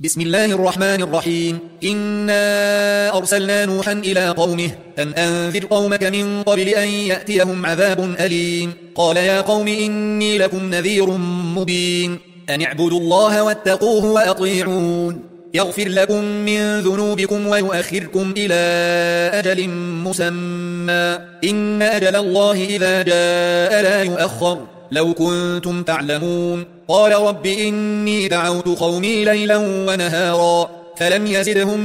بسم الله الرحمن الرحيم. إنا أرسلنا نوحا إلى قومه أن أنذر قومك من قبل أن يأتيهم عذاب أليم. قال يا قوم إني لكم نذير مبين أن اعبدوا الله واتقوه وأطيعون يغفر لكم من ذنوبكم ويؤخركم إلى أجل مسمى إن أجل الله إذا جاء لا يؤخر لو كنتم تعلمون. قال رب إني دعوت قومي ليلا ونهارا فلم يزدهم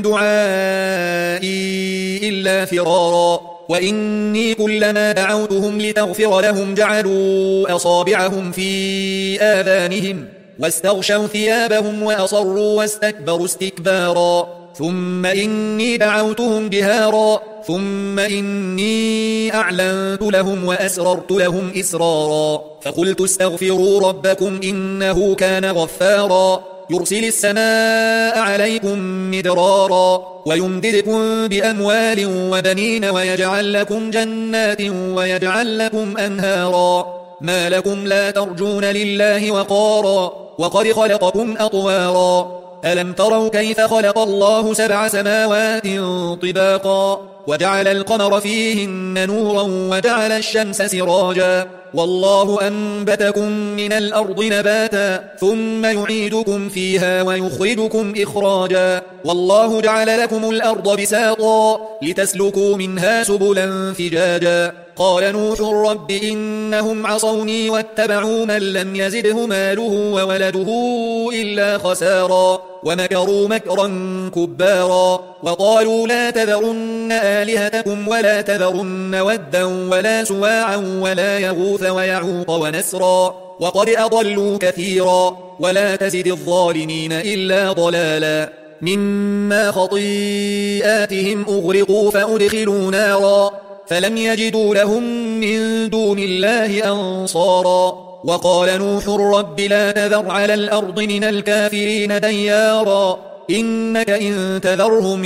دعائي إلا فرارا وإني كلما دعوتهم لتغفر لهم جعلوا أصابعهم في آذانهم واستغشوا ثيابهم وأصروا واستكبروا استكبارا ثم إني دعوتهم جهارا ثم إني أعلنت لهم وأسررت لهم إسرارا فقلت استغفروا ربكم إنه كان غفارا يرسل السماء عليكم مدرارا ويمددكم بأموال وبنين ويجعل لكم جنات ويجعل لكم أنهارا ما لكم لا ترجون لله وقارا وقد خلقكم أطوارا ألم تروا كيف خلق الله 7 سماوات طباقا وجعل القمر فيهن نورا وجعل الشمس سراجا والله أنبتكم من الأرض نباتا ثم يعيدكم فيها ويخرجكم إخراجا والله جعل لكم الأرض بساطا لتسلكوا منها سبلا فجاجا قال نوح رب إنهم عصوني واتبعوا من لم يزده ماله وولده إلا خسارا ومكروا مكرا كبارا وقالوا لا تذرن آلهتكم ولا تذرن ودا ولا سواعا ولا يغوث ويعوق ونسرا وقد أضلوا كثيرا ولا تزد الظالمين إلا ضلالا مما خطيئاتهم أغرقوا فأدخلوا نارا فلم يجدوا لهم من دون الله أنصارا وقال نوح رب لا تذر على الأرض من الكافرين ديارا إنك إن تذرهم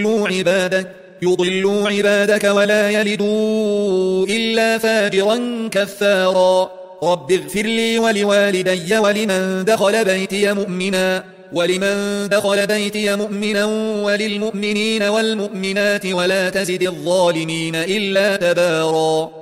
يضلوا عبادك ولا يلدوا إلا فاجرا كفارا رب اغفر لي ولوالدي ولمن دخل بيتي مؤمنا وللمؤمنين والمؤمنات ولا تزد الظالمين إلا تبارا.